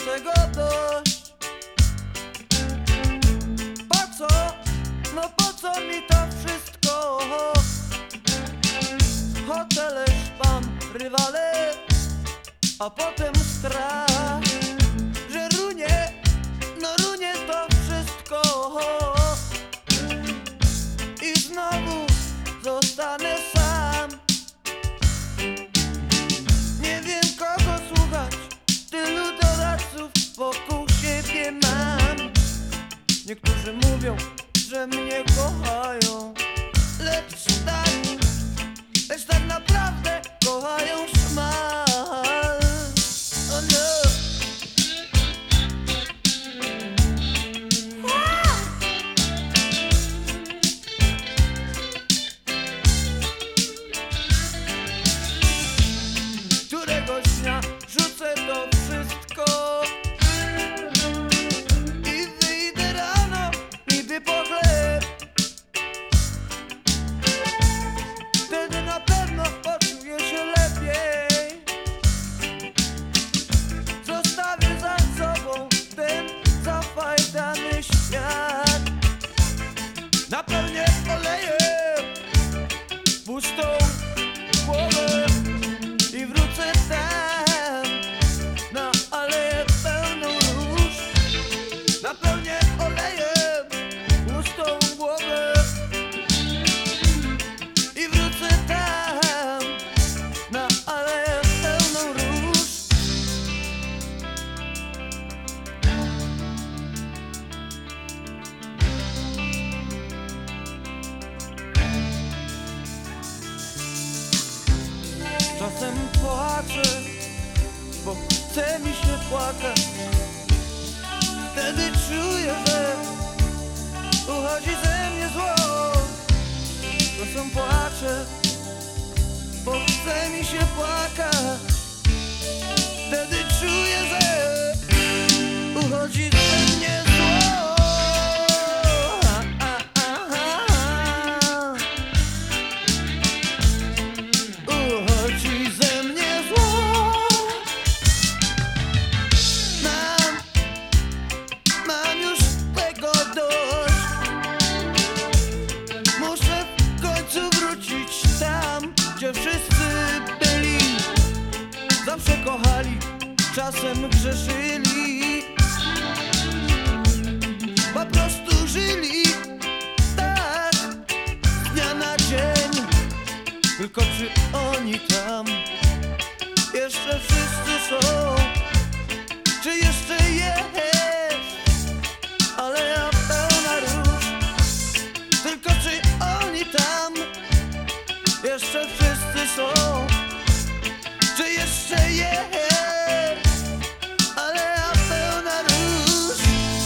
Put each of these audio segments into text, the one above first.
tego dość. Po co? No po co mi to wszystko? Hotele, szpan, rywale, a potem strach, że runie, no runie to wszystko. I znowu zostanę sam. Nie wiem kogo słuchać, tylu doradców wokół siebie mam. Niektórzy mówią, że mnie kochają, lecz tak naprawdę kochają szmal. Oh no. Któregoś dnia rzucę to wszystko i wyjdę rano niby po chleb. Wtedy na pewno poczuję się lepiej. Zostawię za sobą ten zafajdany świat. Napełnię olejem pustą głowę i wrócę tam na aleję pełną róż. Napełnię olejem pustą głowę i wrócę tam na aleję pełną róż. Czasem płaczę, bo chce mi się płakać. Wtedy czuję, że uchodzi ze mnie zło. Czasem płaczę, bo chce mi się płakać. Wtedy czuję, że uchodzi ze mnie zło. Uchodzi ze mnie zło. Mam już tego dość. Muszę w końcu wrócić tam, gdzie wszyscy byli. Zawsze kochali, czasem grzeszyli. Po prostu żyli tak z dnia na dzień. Tylko czy oni tam jeszcze wszyscy są? Czy jeszcze jest aleja pełna róż? Tylko czy oni tam jeszcze wszyscy są? Czy jeszcze jest aleja pełna róż?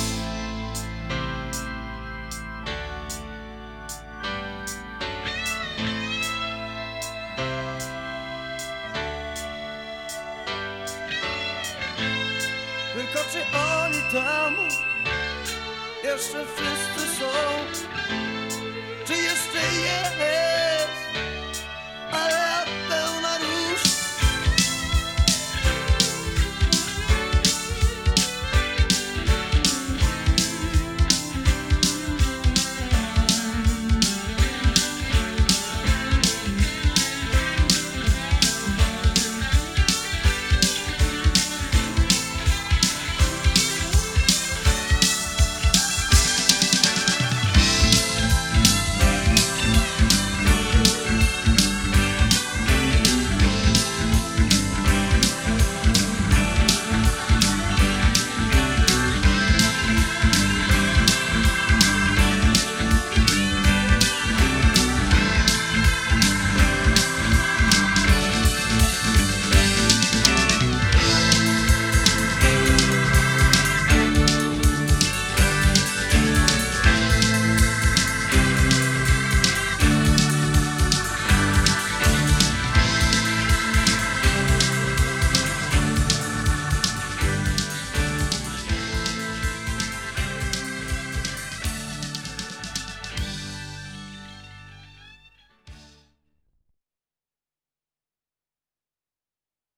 Tylko czy oni tam jeszcze wszyscy są? Czy jeszcze jest